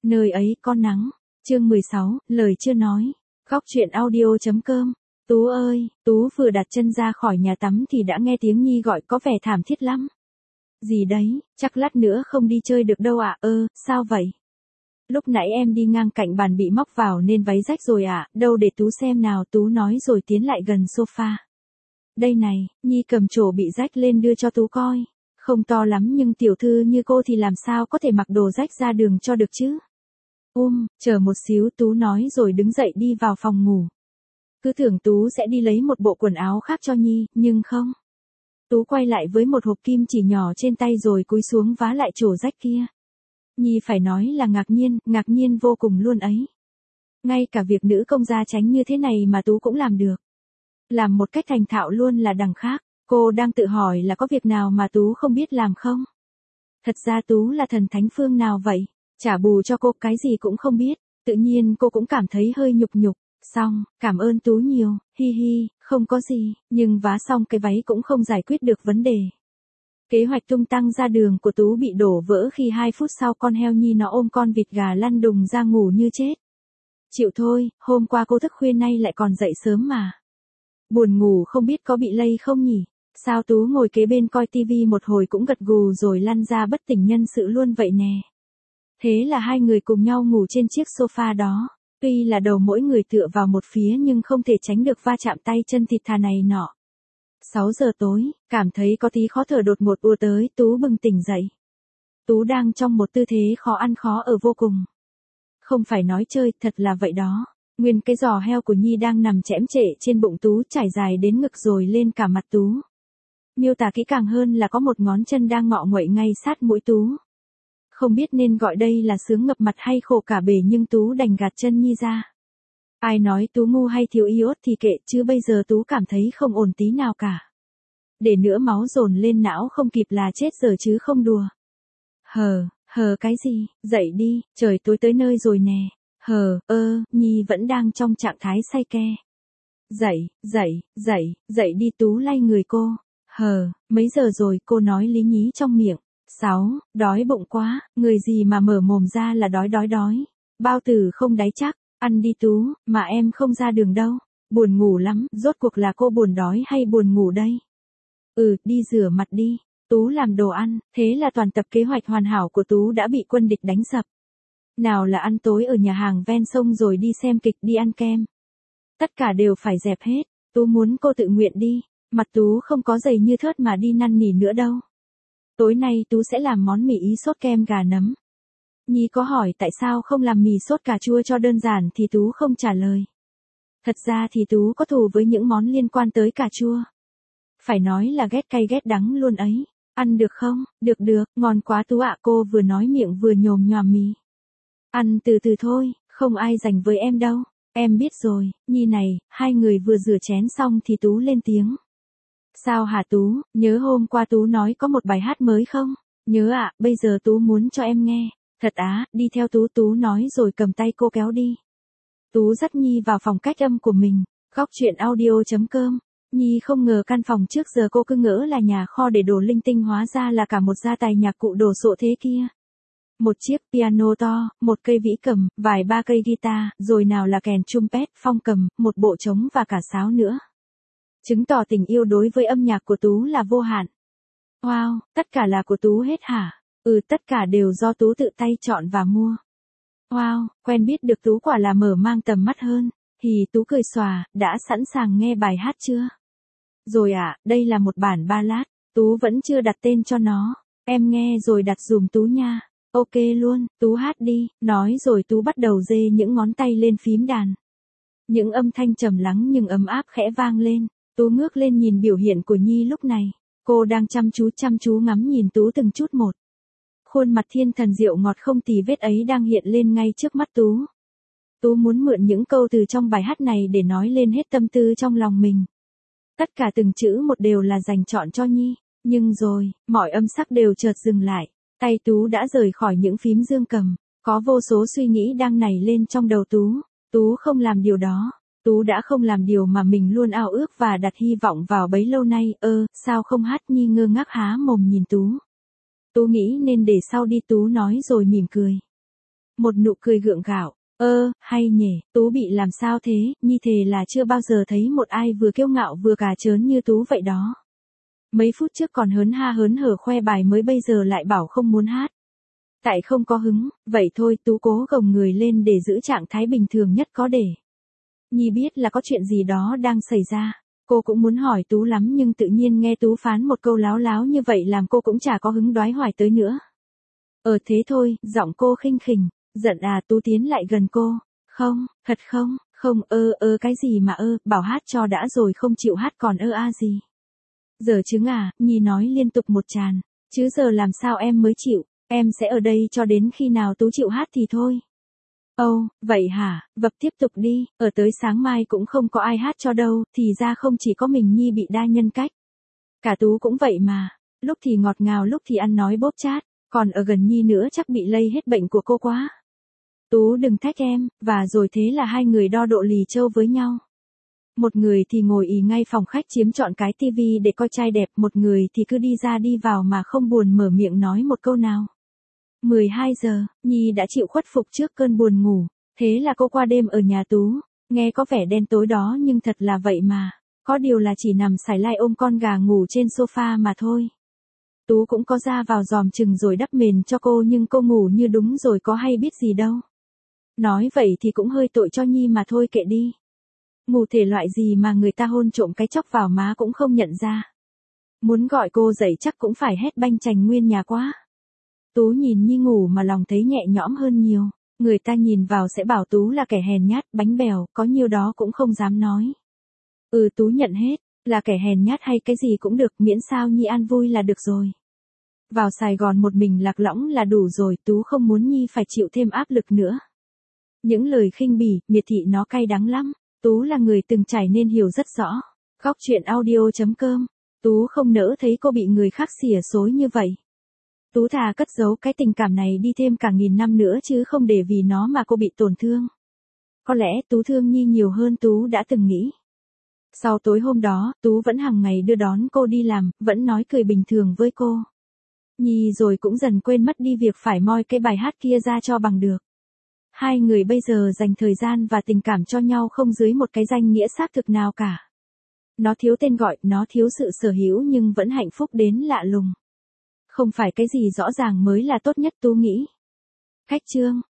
Nơi ấy có nắng. Chương 16, lời chưa nói. Góc chuyện audio.com. Tú ơi, Tú vừa đặt chân ra khỏi nhà tắm thì đã nghe tiếng Nhi gọi có vẻ thảm thiết lắm. Gì đấy, chắc lát nữa không đi chơi được đâu ạ. Sao vậy? Lúc nãy em đi ngang cạnh bàn bị móc vào nên váy rách rồi ạ. Đâu để Tú xem nào. Tú nói rồi tiến lại gần sofa. Đây này, Nhi cầm chổi bị rách lên đưa cho Tú coi. Không to lắm nhưng tiểu thư như cô thì làm sao có thể mặc đồ rách ra đường cho được chứ? Chờ một xíu, Tú nói rồi đứng dậy đi vào phòng ngủ. Cứ tưởng Tú sẽ đi lấy một bộ quần áo khác cho Nhi, nhưng không. Tú quay lại với một hộp kim chỉ nhỏ trên tay rồi cúi xuống vá lại chổi rách kia. Nhi phải nói là ngạc nhiên vô cùng luôn ấy. Ngay cả việc nữ công gia tránh như thế này mà Tú cũng làm được. Làm một cách thành thạo luôn là đằng khác. Cô đang tự hỏi là có việc nào mà Tú không biết làm không? Thật ra Tú là thần thánh phương nào vậy? Trả bù cho cô cái gì cũng không biết. Tự nhiên cô cũng cảm thấy hơi nhục. Xong, cảm ơn Tú nhiều, không có gì. Nhưng vá xong cái váy cũng không giải quyết được vấn đề. Kế hoạch tung tăng ra đường của Tú bị đổ vỡ khi 2 phút sau con heo Nhi nó ôm con vịt gà lăn đùng ra ngủ như chết. Chịu thôi, hôm qua cô thức khuya nay lại còn dậy sớm mà. Buồn ngủ không biết có bị lây không nhỉ? Sao Tú ngồi kế bên coi tivi một hồi cũng gật gù rồi lăn ra bất tỉnh nhân sự luôn vậy nè. Thế là hai người cùng nhau ngủ trên chiếc sofa đó. Tuy là đầu mỗi người tựa vào một phía nhưng không thể tránh được va chạm tay chân thịt thà này nọ. 6 giờ tối, cảm thấy có tí khó thở đột ngột ùa tới, Tú bừng tỉnh dậy. Tú đang trong một tư thế khó ăn khó ở vô cùng. Không phải nói chơi, thật là vậy đó. Nguyên cái giò heo của Nhi đang nằm chẽm chệ trên bụng Tú trải dài đến ngực rồi lên cả mặt Tú. Miêu tả kỹ càng hơn là có một ngón chân đang ngọ nguậy ngay sát mũi Tú. Không biết nên gọi đây là sướng ngập mặt hay khổ cả bề nhưng Tú đành gạt chân Nhi ra. Ai nói Tú ngu hay thiếu iốt thì kệ chứ bây giờ Tú cảm thấy không ổn tí nào cả. Để nữa máu dồn lên não không kịp là chết giờ chứ không đùa. Hờ cái gì, dậy đi, trời tối tới nơi rồi nè. Nhi vẫn đang trong trạng thái say ke. Dậy đi Tú lay người cô. Mấy giờ rồi cô nói lý nhí trong miệng. 6, đói bụng quá, người gì mà mở mồm ra là đói. Bao tử không đáy chắc, ăn đi Tú, mà em không ra đường đâu. Buồn ngủ lắm, rốt cuộc là cô buồn đói hay buồn ngủ đây? Đi rửa mặt đi. Tú làm đồ ăn, thế là toàn tập kế hoạch hoàn hảo của Tú đã bị quân địch đánh sập. Nào là ăn tối ở nhà hàng ven sông rồi đi xem kịch đi ăn kem. Tất cả đều phải dẹp hết, Tú muốn cô tự nguyện đi, mặt Tú không có dày như thớt mà đi năn nỉ nữa đâu. Tối nay Tú sẽ làm món mì ý sốt kem gà nấm. Nhi có hỏi tại sao không làm mì sốt cà chua cho đơn giản thì Tú không trả lời. Thật ra thì Tú có thù với những món liên quan tới cà chua. Phải nói là ghét cay ghét đắng luôn ấy. Ăn được không? Được, ngon quá Tú ạ. Cô vừa nói miệng vừa nhồm nhòm mì. Ăn từ từ thôi, không ai giành với em đâu. Em biết rồi, Nhi này, hai người vừa rửa chén xong thì Tú lên tiếng. Sao hả Tú, nhớ hôm qua Tú nói có một bài hát mới không? Nhớ ạ, bây giờ Tú muốn cho em nghe. Thật á, đi theo Tú nói rồi cầm tay cô kéo đi. Tú dắt Nhi vào phòng cách âm của mình, góc chuyện audio.com. Nhi không ngờ căn phòng trước giờ cô cứ ngỡ là nhà kho để đồ linh tinh hóa ra là cả một gia tài nhạc cụ đồ sộ thế kia. Một chiếc piano to, một cây vĩ cầm, vài ba cây guitar, rồi nào là kèn trumpet, phong cầm, một bộ trống và cả sáo nữa. Chứng tỏ tình yêu đối với âm nhạc của Tú là vô hạn. Wow, tất cả là của Tú hết hả? Tất cả đều do Tú tự tay chọn và mua. Wow, quen biết được Tú quả là mở mang tầm mắt hơn. Tú cười xòa, đã sẵn sàng nghe bài hát chưa? Rồi ạ, đây là một bản ballad, Tú vẫn chưa đặt tên cho nó. Em nghe rồi đặt dùm Tú nha. Ok luôn, Tú hát đi, nói rồi Tú bắt đầu dê những ngón tay lên phím đàn. Những âm thanh trầm lắng nhưng ấm áp khẽ vang lên. Tú ngước lên nhìn biểu hiện của Nhi lúc này. Cô đang chăm chú ngắm nhìn Tú từng chút một. Khuôn mặt thiên thần diệu ngọt không tì vết ấy đang hiện lên ngay trước mắt Tú. Tú muốn mượn những câu từ trong bài hát này để nói lên hết tâm tư trong lòng mình. Tất cả từng chữ một đều là dành chọn cho Nhi. Nhưng rồi, mọi âm sắc đều chợt dừng lại. Tay Tú đã rời khỏi những phím dương cầm. Có vô số suy nghĩ đang nảy lên trong đầu Tú. Tú không làm điều đó. Tú đã không làm điều mà mình luôn ao ước và đặt hy vọng vào bấy lâu nay. Sao không hát? Nhi ngơ ngác há mồm nhìn Tú. Tú nghĩ nên để sau đi, Tú nói rồi mỉm cười. Một nụ cười gượng gạo. Hay nhỉ, Tú bị làm sao thế, Nhi thề là chưa bao giờ thấy một ai vừa kiêu ngạo vừa cà chớn như Tú vậy đó. Mấy phút trước còn hớn ha hớn hở khoe bài mới bây giờ lại bảo không muốn hát. Tại không có hứng, vậy thôi Tú cố gồng người lên để giữ trạng thái bình thường nhất có để. Nhi biết là có chuyện gì đó đang xảy ra. Cô cũng muốn hỏi Tú lắm nhưng tự nhiên nghe Tú phán một câu láo láo như vậy làm cô cũng chả có hứng đoái hoài tới nữa. Thế thôi, giọng cô khinh khỉnh. Giận à? Tú tiến lại gần cô. Không, thật không, không cái gì mà bảo hát cho đã rồi không chịu hát còn gì. Giờ chứng à, Nhi nói liên tục một tràn. Chứ giờ làm sao em mới chịu, em sẽ ở đây cho đến khi nào Tú chịu hát thì thôi. Vậy hả, vập tiếp tục đi, tới sáng mai cũng không có ai hát cho đâu, thì ra không chỉ có mình Nhi bị đa nhân cách. Cả Tú cũng vậy mà, lúc thì ngọt ngào lúc thì ăn nói bóp chát, còn ở gần Nhi nữa chắc bị lây hết bệnh của cô quá. Tú đừng thách em, và rồi thế là hai người đo độ lì trâu với nhau. Một người thì ngồi ì ngay phòng khách chiếm trọn cái tivi để coi trai đẹp, một người thì cứ đi ra đi vào mà không buồn mở miệng nói một câu nào. 12 giờ, Nhi đã chịu khuất phục trước cơn buồn ngủ, thế là cô qua đêm ở nhà Tú, nghe có vẻ đen tối đó nhưng thật là vậy mà, có điều là chỉ nằm sải lai ôm con gà ngủ trên sofa mà thôi. Tú cũng có ra vào dòm chừng rồi đắp mền cho cô nhưng cô ngủ như đúng rồi có hay biết gì đâu. Nói vậy thì cũng hơi tội cho Nhi mà thôi kệ đi. Ngủ thể loại gì mà người ta hôn trộm cái chóc vào má cũng không nhận ra. Muốn gọi cô dậy chắc cũng phải hét banh chành nguyên nhà quá. Tú nhìn Nhi ngủ mà lòng thấy nhẹ nhõm hơn nhiều. Người ta nhìn vào sẽ bảo Tú là kẻ hèn nhát, bánh bèo, có nhiêu đó cũng không dám nói. Tú nhận hết, là kẻ hèn nhát hay cái gì cũng được, miễn sao Nhi an vui là được rồi. Vào Sài Gòn một mình lạc lõng là đủ rồi, Tú không muốn Nhi phải chịu thêm áp lực nữa. Những lời khinh bỉ, miệt thị nó cay đắng lắm. Tú là người từng trải nên hiểu rất rõ. Góc truyện audio.com. Tú không nỡ thấy cô bị người khác xỉa xối như vậy. Tú thà cất giấu cái tình cảm này đi thêm cả 1000 năm nữa chứ không để vì nó mà cô bị tổn thương. Có lẽ Tú thương Nhi nhiều hơn Tú đã từng nghĩ. Sau tối hôm đó, Tú vẫn hàng ngày đưa đón cô đi làm, vẫn nói cười bình thường với cô. Nhi rồi cũng dần quên mất đi việc phải moi cái bài hát kia ra cho bằng được. Hai người bây giờ dành thời gian và tình cảm cho nhau không dưới một cái danh nghĩa xác thực nào cả. Nó thiếu tên gọi, nó thiếu sự sở hữu nhưng vẫn hạnh phúc đến lạ lùng. Không phải cái gì rõ ràng mới là tốt nhất Tú nghĩ. Khách chương.